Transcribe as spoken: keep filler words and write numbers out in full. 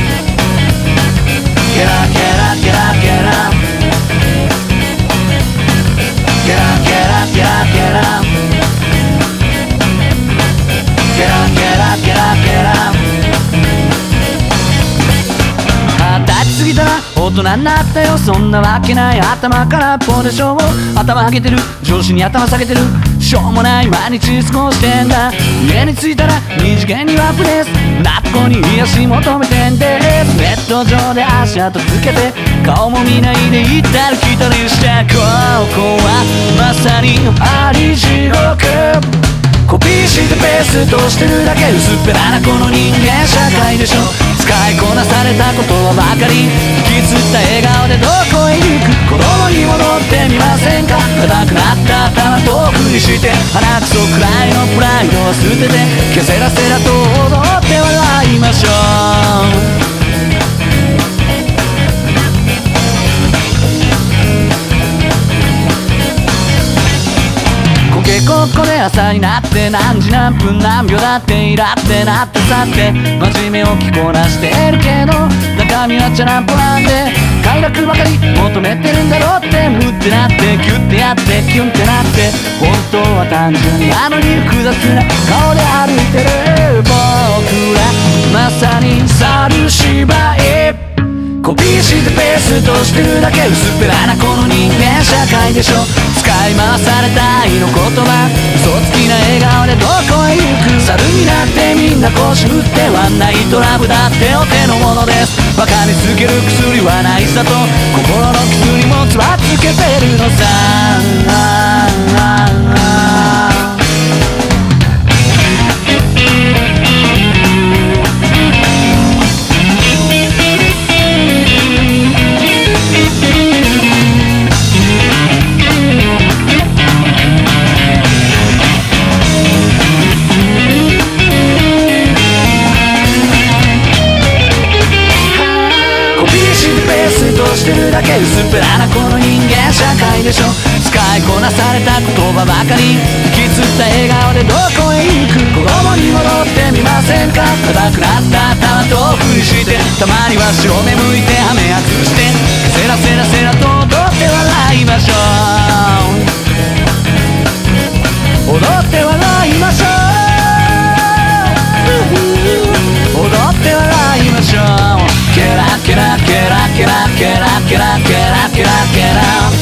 ケラケラケラケラケラケラケラケラケラケラケラケラ二十歳過ぎたら大人になったよ、そんなわけない。頭からポでしょう、頭上げてる、上司に頭下げてる、しょうもない毎日過ごしてんだ。家に着いたら二次元にワープです。ナッコに癒し求めてんです。ネット上で足跡つけて顔も見ないで行ったり来たりして、ここはまさにあり地獄。コピーしてペーストしてるだけ薄っぺらなこの人間社会でしょ。使いこなされた言葉ばかり、引きつった笑顔でどこへ行く。子供に戻ってみませんか。硬くなった頭遠くにして鼻くそくらいのプライドは捨てて、ケセラセラと踊って笑いましょう。ここで朝になって何時何分何秒だってイラってなって去って真面目を着こなしてるけど中身はチャランポなんで快楽ばかり求めてるんだろうって、ムってなってキュッてやってキュンってなって、本当は単純なのに複雑な顔で歩いてる僕らまさに猿芝居。コピーしてペーストしてるだけ薄っぺらなこの人間社会でしょ。使い回された愛の言葉、嘘つきな笑顔でどこへ行く。猿になってみんな腰振ってワンナイトラブだってお手の物です。バカにつける薬はないさと心の傷にもつばつけてるのさ。してるだけ薄っぺらなこの人間社会でしょ。使いこなされた言葉ばかり、引きつった笑顔でどこへ行く。子供に戻ってみませんか。硬くなった頭とふりして、たまには白目向いてハメ外して、セラセラセラと踊って笑いましょう。踊って笑いましょう。踊って笑いましょう。ケラケラケラケラケラケラケラケラケラ